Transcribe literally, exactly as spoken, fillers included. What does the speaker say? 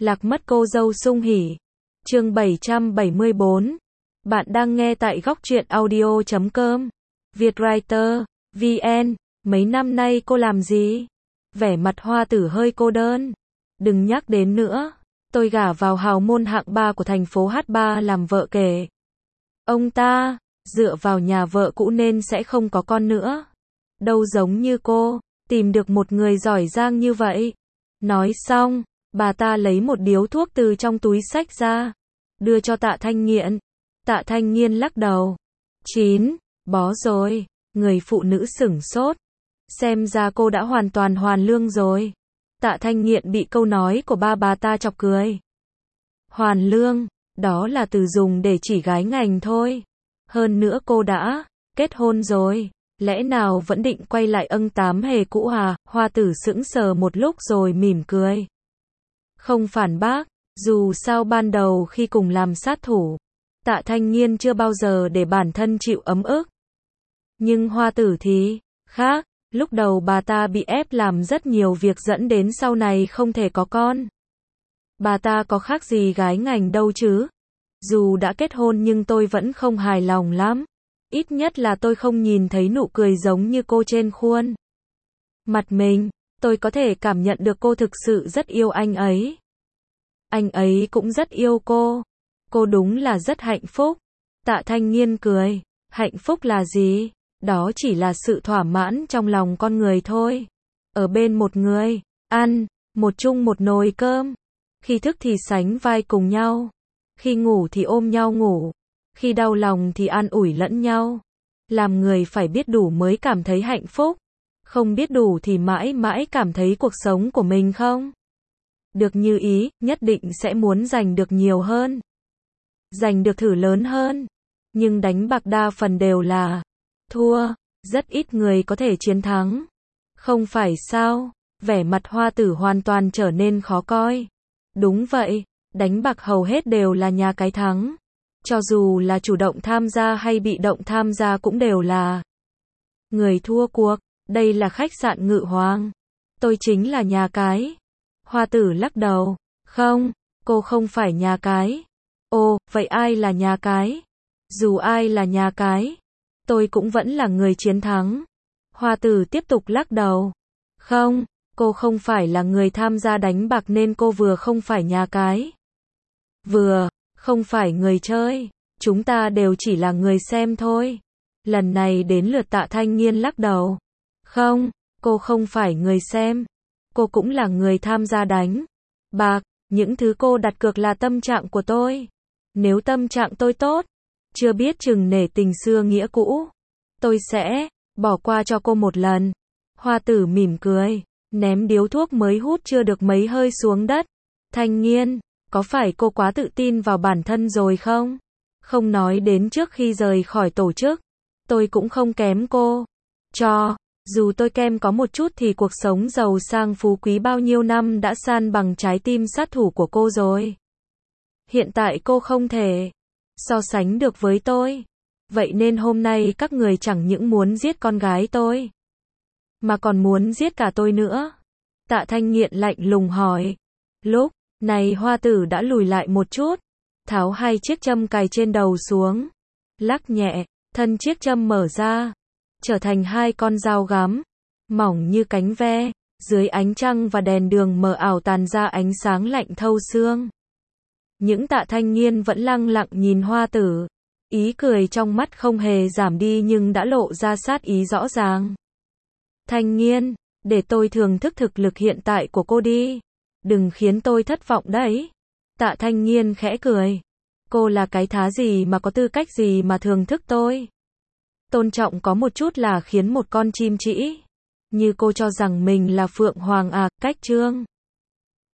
Lạc mất cô dâu sung hỉ. Chương bảy trăm bảy mươi bốn. Bạn đang nghe tại góc truyện audio chấm com. Vietwriter, vê en. Mấy năm nay cô làm gì? Vẻ mặt Hoa Tử hơi cô đơn. Đừng nhắc đến nữa. Tôi gả vào hào môn hạng ba của thành phố hát ba làm vợ kể. Ông ta, dựa vào nhà vợ cũ nên sẽ không có con nữa. Đâu giống như cô, tìm được một người giỏi giang như vậy. Nói xong, bà ta lấy một điếu thuốc từ trong túi xách ra, đưa cho Tạ Thanh Nghiện. Tạ Thanh Nghiên lắc đầu. Chín, bó rồi. Người phụ nữ sửng sốt. Xem ra cô đã hoàn toàn hoàn lương rồi. Tạ Thanh Nghiện bị câu nói của ba bà ta chọc cười. Hoàn lương, đó là từ dùng để chỉ gái ngành thôi. Hơn nữa cô đã kết hôn rồi, lẽ nào vẫn định quay lại âng tám hề cũ à? Hoa Tử sững sờ một lúc rồi mỉm cười. Không phản bác, dù sao ban đầu khi cùng làm sát thủ, Tạ Thanh Nghiên chưa bao giờ để bản thân chịu ấm ức. Nhưng Hoa Tử thì khác, lúc đầu bà ta bị ép làm rất nhiều việc dẫn đến sau này không thể có con. Bà ta có khác gì gái ngành đâu chứ? Dù đã kết hôn nhưng tôi vẫn không hài lòng lắm. Ít nhất là tôi không nhìn thấy nụ cười giống như cô trên khuôn mặt mình. Tôi có thể cảm nhận được cô thực sự rất yêu anh ấy. Anh ấy cũng rất yêu cô. Cô đúng là rất hạnh phúc. Tạ Thanh Nghiên cười. Hạnh phúc là gì? Đó chỉ là sự thỏa mãn trong lòng con người thôi. Ở bên một người, ăn, một chung một nồi cơm. Khi thức thì sánh vai cùng nhau. Khi ngủ thì ôm nhau ngủ. Khi đau lòng thì an ủi lẫn nhau. Làm người phải biết đủ mới cảm thấy hạnh phúc. Không biết đủ thì mãi mãi cảm thấy cuộc sống của mình không được như ý, nhất định sẽ muốn giành được nhiều hơn. Giành được thử lớn hơn. Nhưng đánh bạc đa phần đều là thua. Rất ít người có thể chiến thắng. Không phải sao? Vẻ mặt Hoa Tử hoàn toàn trở nên khó coi. Đúng vậy, đánh bạc hầu hết đều là nhà cái thắng. Cho dù là chủ động tham gia hay bị động tham gia cũng đều là người thua cuộc. Đây là khách sạn Ngự Hoàng. Tôi chính là nhà cái. Hoa Tử lắc đầu. Không, cô không phải nhà cái. Ồ, vậy ai là nhà cái? Dù ai là nhà cái, tôi cũng vẫn là người chiến thắng. Hoa Tử tiếp tục lắc đầu. Không, cô không phải là người tham gia đánh bạc nên cô vừa không phải nhà cái, vừa không phải người chơi. Chúng ta đều chỉ là người xem thôi. Lần này đến lượt Tạ Thanh Nghiên lắc đầu. Không, cô không phải người xem. Cô cũng là người tham gia đánh bạc. Những thứ cô đặt cược là tâm trạng của tôi. Nếu tâm trạng tôi tốt, chưa biết chừng nể tình xưa nghĩa cũ, tôi sẽ bỏ qua cho cô một lần. Hoa Tử mỉm cười, ném điếu thuốc mới hút chưa được mấy hơi xuống đất. Thanh Nghiên, có phải cô quá tự tin vào bản thân rồi không? Không nói đến trước khi rời khỏi tổ chức, tôi cũng không kém cô. Cho dù tôi kem có một chút thì cuộc sống giàu sang phú quý bao nhiêu năm đã san bằng trái tim sát thủ của cô rồi. Hiện tại cô không thể so sánh được với tôi. Vậy nên hôm nay các người chẳng những muốn giết con gái tôi, mà còn muốn giết cả tôi nữa. Tạ Thanh Nghiện lạnh lùng hỏi. Lúc này Hoa Tử đã lùi lại một chút, tháo hai chiếc châm cài trên đầu xuống, lắc nhẹ, thân chiếc châm mở ra, trở thành hai con dao gắm, mỏng như cánh ve, dưới ánh trăng và đèn đường mờ ảo tàn ra ánh sáng lạnh thấu xương. Những Tạ Thanh Nghiên vẫn lặng lặng nhìn Hoa Tử, ý cười trong mắt không hề giảm đi nhưng đã lộ ra sát ý rõ ràng. Thanh Nghiên, để tôi thưởng thức thực lực hiện tại của cô đi. Đừng khiến tôi thất vọng đấy. Tạ Thanh Nghiên khẽ cười. Cô là cái thá gì mà có tư cách gì mà thưởng thức tôi? Tôn trọng có một chút là khiến một con chim trĩ như cô cho rằng mình là Phượng Hoàng à? Cách Trương